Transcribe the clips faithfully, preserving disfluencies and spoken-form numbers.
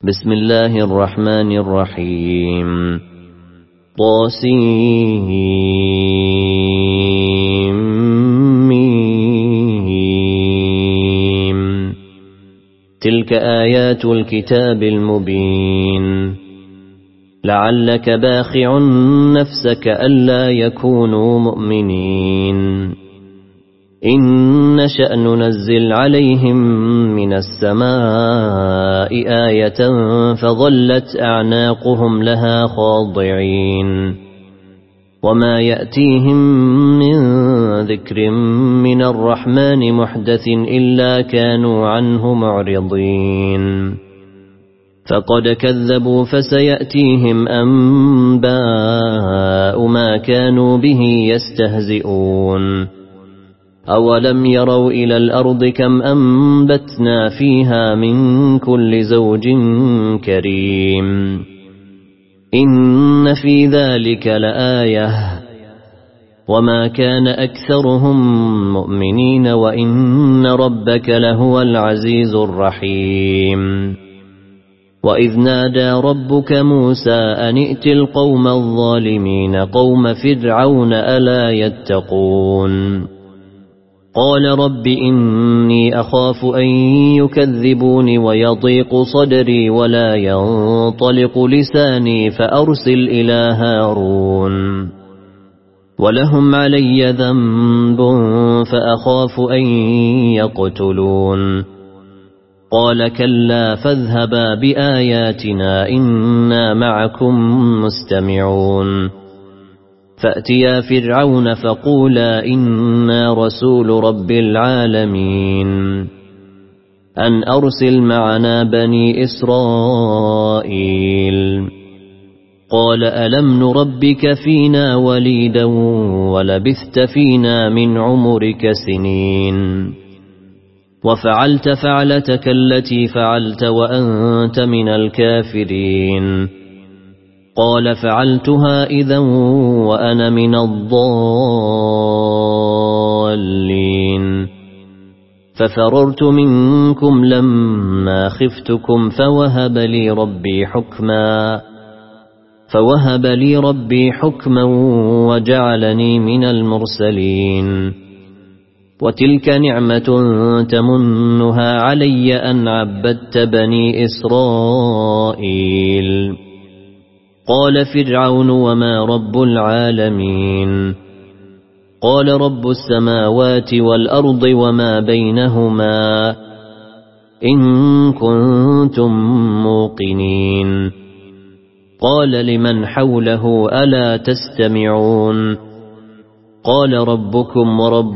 بسم الله الرحمن الرحيم طاسيم تلك آيات الكتاب المبين لعلك باخع نفسك ألا يكونوا مؤمنين إن نشأ ننزل عليهم من السماء آية فظلت أعناقهم لها خاضعين وما يأتيهم من ذكر من الرحمن محدث إلا كانوا عنه معرضين فقد كذبوا فسيأتيهم أنباء ما كانوا به يستهزئون أولم يروا إلى الأرض كم أنبتنا فيها من كل زوج كريم إن في ذلك لآية وما كان أكثرهم مؤمنين وإن ربك لهو العزيز الرحيم وإذ نادى ربك موسى أن ائت القوم الظالمين قوم فرعون ألا يتقون قال رب إني أخاف أن يكذبوني ويضيق صدري ولا ينطلق لساني فأرسل إلى هارون ولهم علي ذنب فأخاف أن يقتلون قال كلا فاذهبا بآياتنا إنا معكم مستمعون فأتيا فرعون فقولا إنا رسول رب العالمين أن أرسل معنا بني إسرائيل قال ألم نربك فينا وليدا ولبثت فينا من عمرك سنين وفعلت فعلتك التي فعلت وأنت من الكافرين قال فعلتها إذا وأنا من الضالين ففررت منكم لما خفتكم فوهب لي ربي حكما فوهب لي ربي حكما وجعلني من المرسلين وتلك نعمة تمنها علي أن عبدت بني إسرائيل قال فرعون وما رب العالمين قال رب السماوات والأرض وما بينهما إن كنتم موقنين قال لمن حوله ألا تستمعون قال ربكم ورب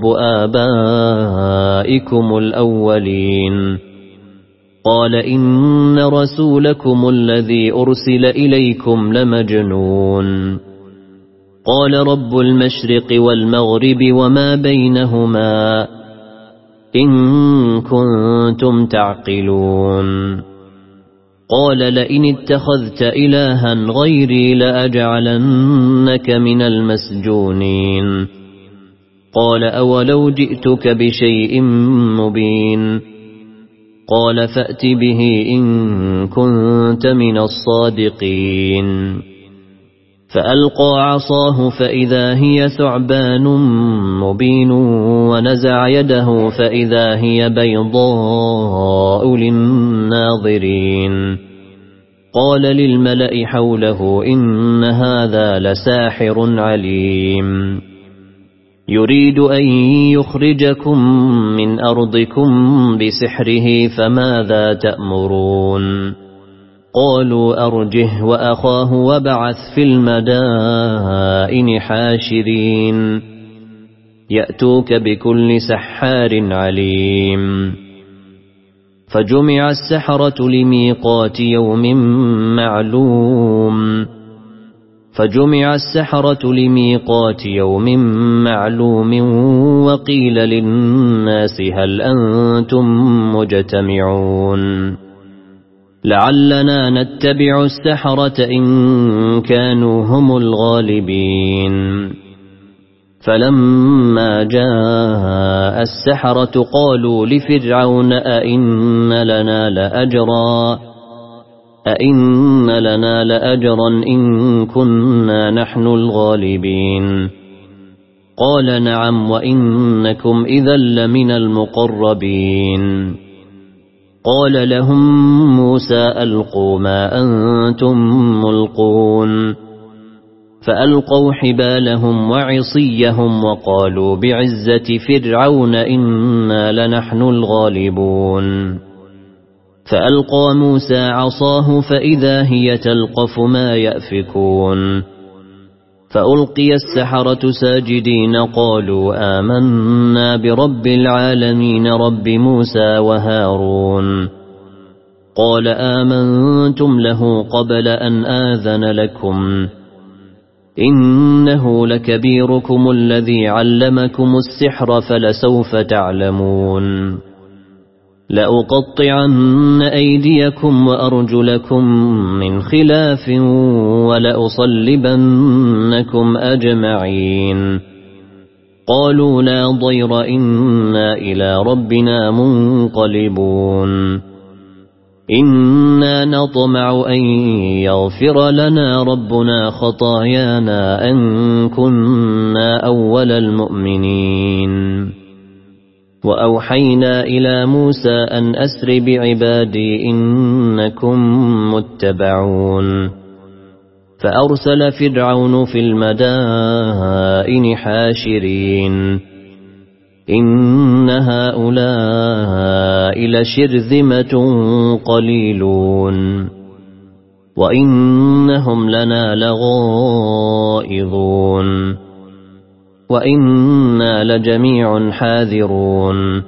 آبائكم الأولين قال إن رسولكم الذي أرسل إليكم لمجنون قال رب المشرق والمغرب وما بينهما إن كنتم تعقلون قال لئن اتخذت إلها غيري لأجعلنك من المسجونين قال أولو جئتك بشيء مبين قال فأت به إن كنت من الصادقين فألقى عصاه فإذا هي ثعبان مبين ونزع يده فإذا هي بيضاء للناظرين قال للملأ حوله إن هذا لساحر عليم يريد أن يخرجكم من أرضكم بسحره فماذا تأمرون قالوا أرجه وأخاه وابعث في المدائن حاشرين يأتوك بكل سحار عليم فجمع السحرة لميقات يوم معلوم فجمع السحرة لميقات يوم معلوم وقيل للناس هل أنتم مجتمعون لعلنا نتبع السحرة إن كانوا هم الغالبين فلما جاء السحرة قالوا لفرعون أئن لنا لأجرا أئن لنا لأجرا إن كنا نحن الغالبين قال نعم وإنكم إذا لمن المقربين قال لهم موسى ألقوا ما أنتم ملقون فألقوا حبالهم وعصيهم وقالوا بعزة فرعون إنا لنحن الغالبون فألقى موسى عصاه فإذا هي تلقف ما يأفكون فألقي السحرة ساجدين قالوا آمنا برب العالمين رب موسى وهارون قال آمنتم له قبل أن آذن لكم إنه لكبيركم الذي علمكم السحر فلسوف تعلمون لأقطعن أيديكم وأرجلكم من خلاف ولأصلبنكم أجمعين قالوا لا ضير إنا إلى ربنا منقلبون إنا نطمع أن يغفر لنا ربنا خطايانا أن كنا أول المؤمنين وأوحينا إلى موسى أن أسر بعبادي إنكم متبعون فأرسل فرعون في المدائن حاشرين إن هؤلاء لشرذمة قليلون وإنهم لنا لغائظون وإنا لجميع حاذرون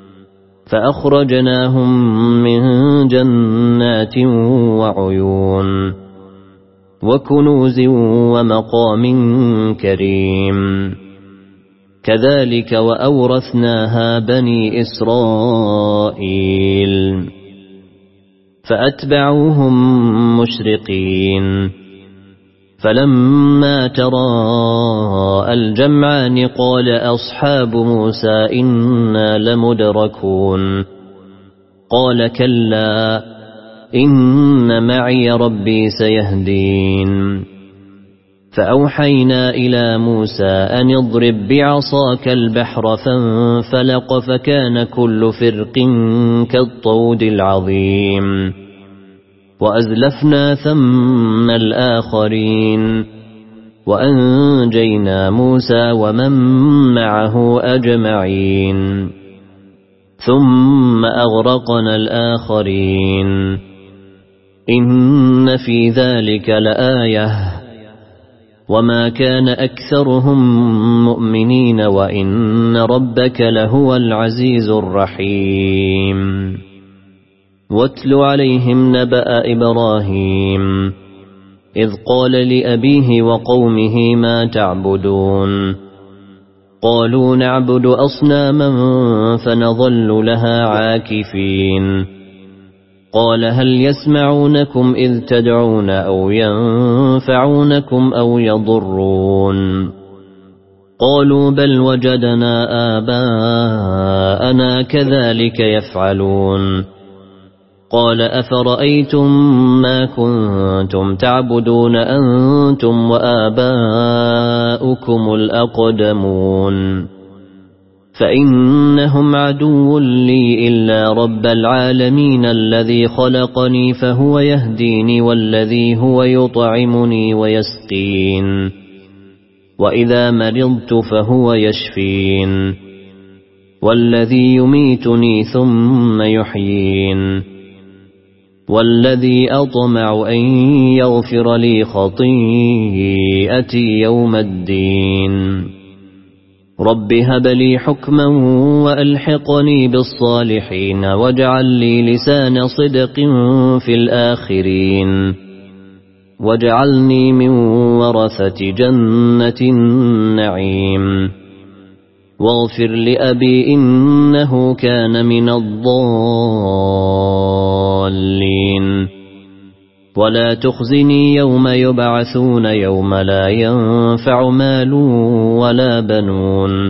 فأخرجناهم من جنات وعيون وكنوز ومقام كريم كذلك وأورثناها بني إسرائيل فأتبعوهم مشرقين فلما تراءى الجمعان قال أصحاب موسى إنا لمدركون قال كلا إن معي ربي سيهدين فأوحينا إلى موسى أن اضرب بعصاك البحر فانفلق فكان كل فرق كالطود العظيم وأزلفنا ثم الآخرين وأنجينا موسى ومن معه أجمعين ثم أغرقنا الآخرين إن في ذلك لآية وما كان أكثرهم مؤمنين وإن ربك لهو العزيز الرحيم واتل عليهم نبأ إبراهيم إذ قال لأبيه وقومه ما تعبدون قالوا نعبد أصناما فنظل لها عاكفين قال هل يسمعونكم إذ تدعون أو ينفعونكم أو يضرون قالوا بل وجدنا آباءنا كذلك يفعلون قال أفرأيتم ما كنتم تعبدون أنتم وآباؤكم الأقدمون فإنهم عدو لي إلا رب العالمين الذي خلقني فهو يهديني والذي هو يطعمني ويسقين وإذا مرضت فهو يشفين والذي يميتني ثم يحيين والذي أطمع أن يغفر لي خطيئتي يوم الدين رب هب لي حكما وألحقني بالصالحين واجعل لي لسان صدق في الآخرين واجعلني من ورثة جنة النعيم واغفر لأبي إنه كان من الضالين ولا تخزني يوم يبعثون يوم لا ينفع مال ولا بنون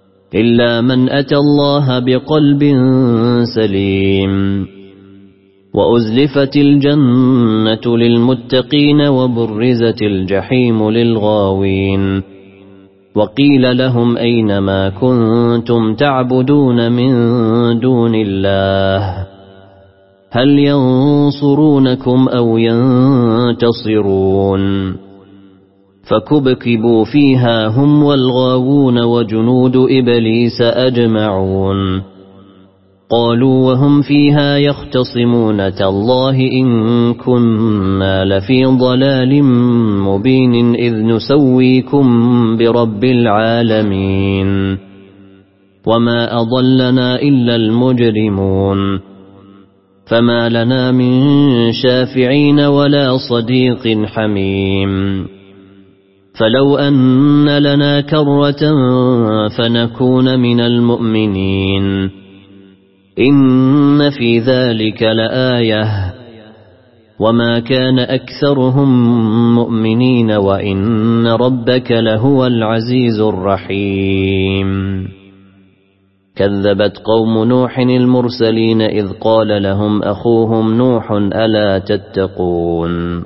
إلا من أتى الله بقلب سليم وأزلفت الجنة للمتقين وبرزت الجحيم للغاوين وقيل لهم أين ما كنتم تعبدون من دون الله هل ينصرونكم أو ينتصرون فكبكبوا فيها هم والغاوون وجنود إبليس أجمعون قالوا وهم فيها يختصمون تالله إن كنا لفي ضلال مبين إذ نسويكم برب العالمين وما أضلنا إلا المجرمون فما لنا من شافعين ولا صديق حميم فلو أن لنا كرة فنكون من المؤمنين إن في ذلك لآية وما كان أكثرهم مؤمنين وإن ربك لهو العزيز الرحيم كذبت قوم نوح المرسلين إذ قال لهم أخوهم نوح ألا تتقون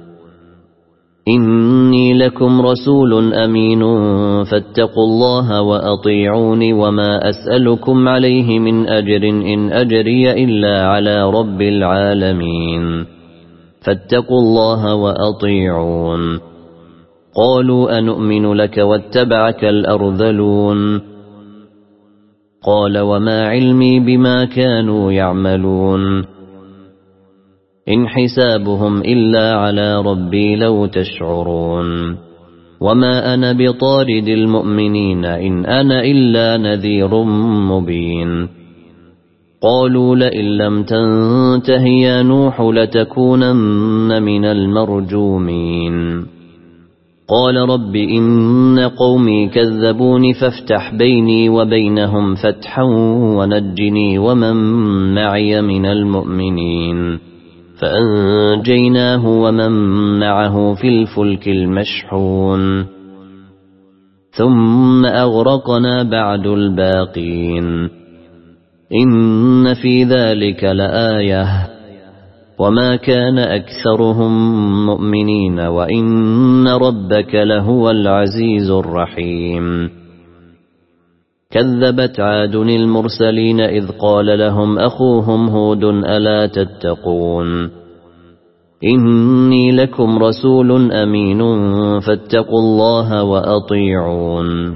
إني لكم رسول أمين فاتقوا الله وأطيعوني وما أسألكم عليه من أجر إن أجري إلا على رب العالمين فاتقوا الله وأطيعون قالوا أنؤمن لك واتبعك الأرذلون قال وما علمي بما كانوا يعملون إن حسابهم إلا على ربي لو تشعرون وما أنا بطارد المؤمنين إن أنا إلا نذير مبين قالوا لئن لم تنته يا نوح لتكونن من المرجومين قال رب إن قومي كذبوني فافتح بيني وبينهم فتحا ونجني ومن معي من المؤمنين فأنجيناه ومن معه في الفلك المشحون ثم أغرقنا بعد الباقين إن في ذلك لآية وما كان أكثرهم مؤمنين وإن ربك لهو العزيز الرحيم كذبت عاد المرسلين إذ قال لهم أخوهم هود ألا تتقون إني لكم رسول أمين فاتقوا الله وأطيعون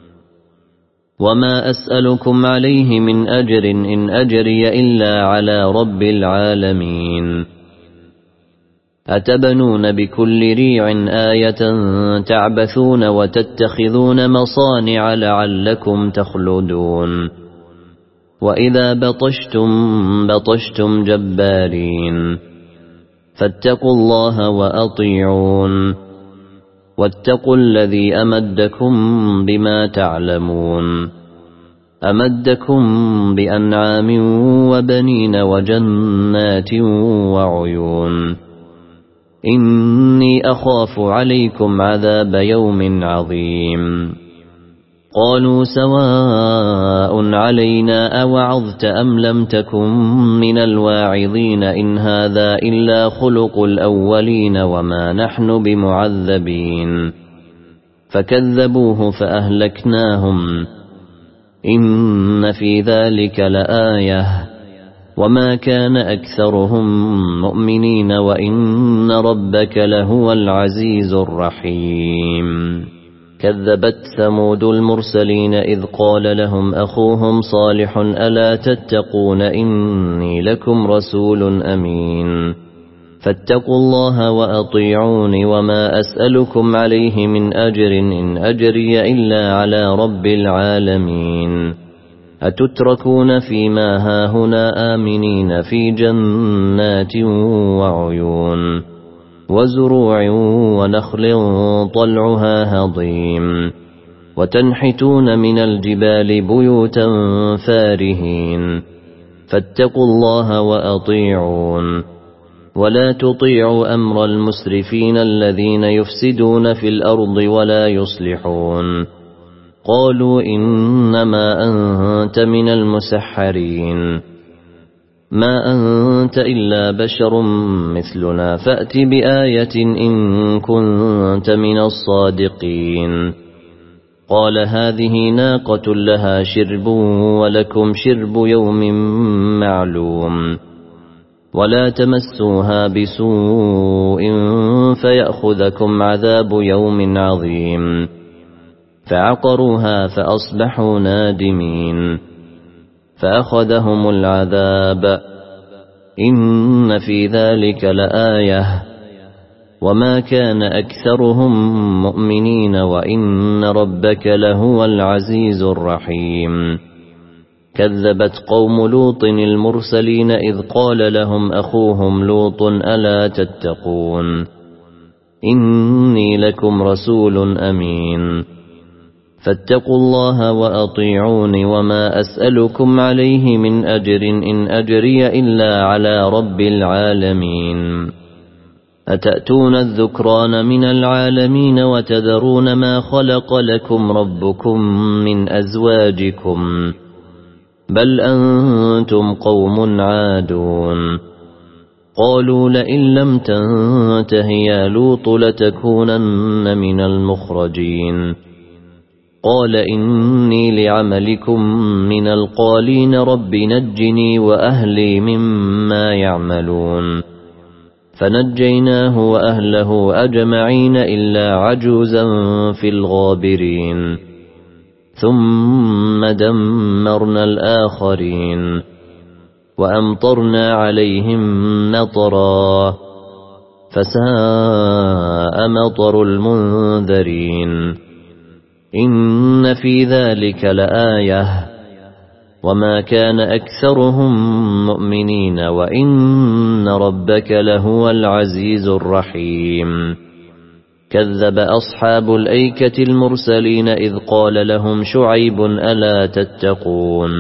وما أسألكم عليه من أجر إن أجري إلا على رب العالمين أتبنون بكل ريع آية تعبثون وتتخذون مصانع لعلكم تخلدون وإذا بطشتم بطشتم جبارين فاتقوا الله وأطيعون واتقوا الذي أمدكم بما تعلمون أمدكم بأنعام وبنين وجنات وعيون إني أخاف عليكم عذاب يوم عظيم قالوا سواء علينا أوعظت أم لم تكن من الواعظين إن هذا إلا خلق الأولين وما نحن بمعذبين فكذبوه فأهلكناهم إن في ذلك لآية وما كان أكثرهم مؤمنين وإن ربك لهو العزيز الرحيم كذبت ثمود المرسلين إذ قال لهم أخوهم صالح ألا تتقون إني لكم رسول أمين فاتقوا الله وأطيعوني وما أسألكم عليه من أجر إن أجري إلا على رب العالمين أتتركون فيما هاهنا آمنين في جنات وعيون وزروع ونخل طلعها هضيم وتنحتون من الجبال بيوتا فارهين فاتقوا الله وأطيعون ولا تطيعوا أمر المسرفين الذين يفسدون في الأرض ولا يصلحون قالوا إنما أنت من المسحرين ما أنت إلا بشر مثلنا فأت بآية إن كنت من الصادقين. قال هذه ناقة لها شرب ولكم شرب يوم معلوم ولا تمسوها بسوء فيأخذكم عذاب يوم عظيم. فعقروها فأصبحوا نادمين فأخذهم العذاب إن في ذلك لآية وما كان أكثرهم مؤمنين وإن ربك لهو العزيز الرحيم. كذبت قوم لوط المرسلين إذ قال لهم أخوهم لوط ألا تتقون إني لكم رسول أمين فاتقوا الله وأطيعون وما أسألكم عليه من أجر إن أجري إلا على رب العالمين. أتأتون الذكران من العالمين وتذرون ما خلق لكم ربكم من أزواجكم بل أنتم قوم عادون. قالوا لئن لم تنته يا لوط لتكونن من المخرجين. قال إني لعملكم من القالين رب نجني وأهلي مما يعملون. فنجيناه وأهله أجمعين إلا عجوزا في الغابرين ثم دمرنا الآخرين وأمطرنا عليهم مطرا فساء مطر المنذرين. إن في ذلك لآية وما كان أكثرهم مؤمنين وإن ربك لهو العزيز الرحيم. كذب أصحاب الأيكة المرسلين إذ قال لهم شعيب ألا تتقون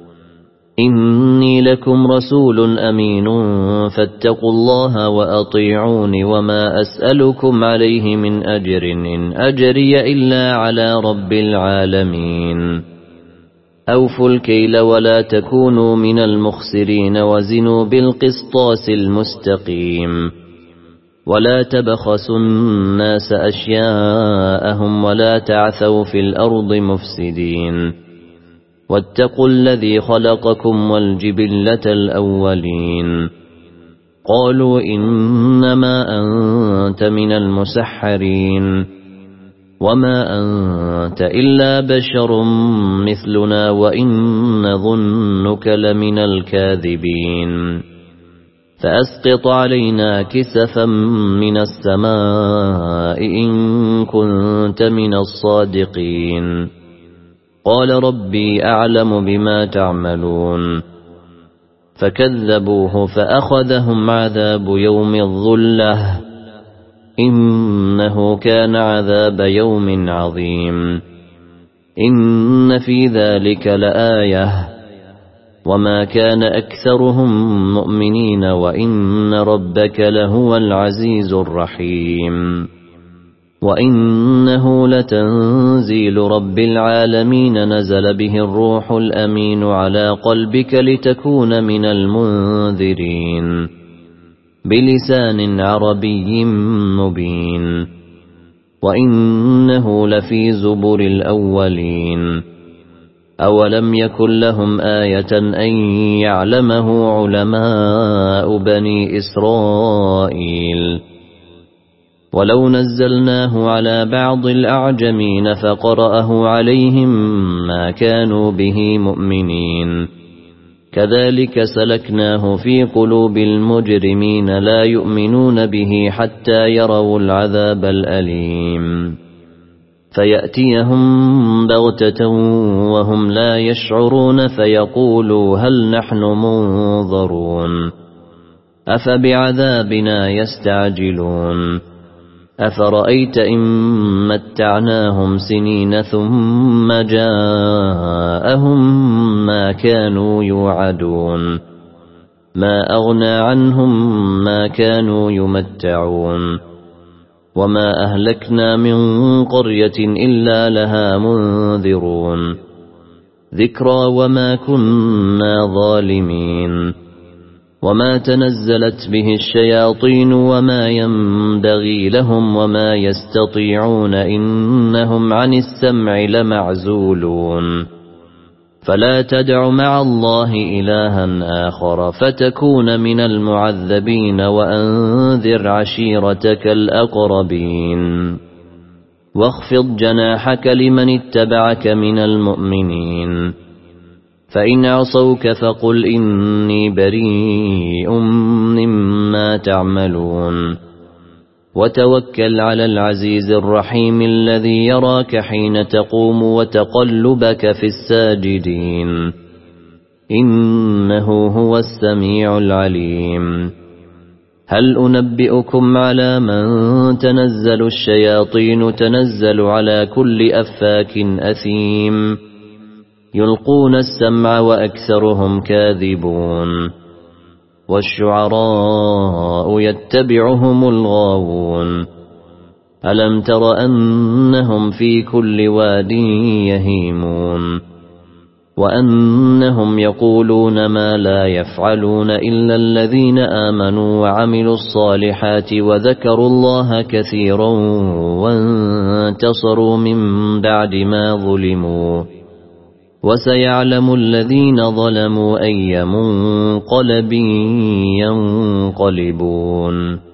إني لكم رسول أمين فاتقوا الله وأطيعون وما أسألكم عليه من أجر إن أجري إلا على رب العالمين. أوفوا الكيل ولا تكونوا من المخسرين وزنوا بالقسطاس المستقيم ولا تبخسوا الناس أشياءهم ولا تعثوا في الأرض مفسدين واتقوا الذي خلقكم والجبلة الأولين. قالوا إنما أنت من المسحرين وما أنت إلا بشر مثلنا وإن نظنك لمن الكاذبين. فأسقط علينا كسفا من السماء إن كنت من الصادقين. قال ربي أعلم بما تعملون. فكذبوه فأخذهم عذاب يوم الظلة إنه كان عذاب يوم عظيم. إن في ذلك لآية وما كان أكثرهم مؤمنين وإن ربك لهو العزيز الرحيم. وإنه لتنزيل رب العالمين نزل به الروح الأمين على قلبك لتكون من المنذرين بلسان عربي مبين. وإنه لفي زبر الأولين. أولم يكن لهم آية أن يعلمه علماء بني إسرائيل. ولو نزلناه على بعض الأعجمين فقرأه عليهم ما كانوا به مؤمنين. كذلك سلكناه في قلوب المجرمين لا يؤمنون به حتى يروا العذاب الأليم فيأتيهم بغتة وهم لا يشعرون فيقولوا هل نحن منظرون أفبعذابنا يستعجلون أفرأيت إن متعناهم سنين ثم جاءهم ما كانوا يوعدون ما أغنى عنهم ما كانوا يمتعون وما أهلكنا من قرية إلا لها منذرون ذكرى وما كنا ظالمين وما تنزلت به الشياطين وما ينبغي لهم وما يستطيعون إنهم عن السمع لمعزولون فلا تدع مع الله إلها آخر فتكون من المعذبين وأنذر عشيرتك الأقربين واخفض جناحك لمن اتبعك من المؤمنين فإن عصوك فقل إني بريء مما تعملون وتوكل على العزيز الرحيم الذي يراك حين تقوم وتقلبك في الساجدين إنه هو السميع العليم هل أنبئكم على من تنزل الشياطين تنزل على كل أفاك أثيم يلقون السمع وأكثرهم كاذبون والشعراء يتبعهم الغاوون ألم تر أنهم في كل واد يهيمون وأنهم يقولون ما لا يفعلون إلا الذين آمنوا وعملوا الصالحات وذكروا الله كثيرا وانتصروا من بعد ما ظلموا وسيعلم الذين ظلموا أي منقلب ينقلبون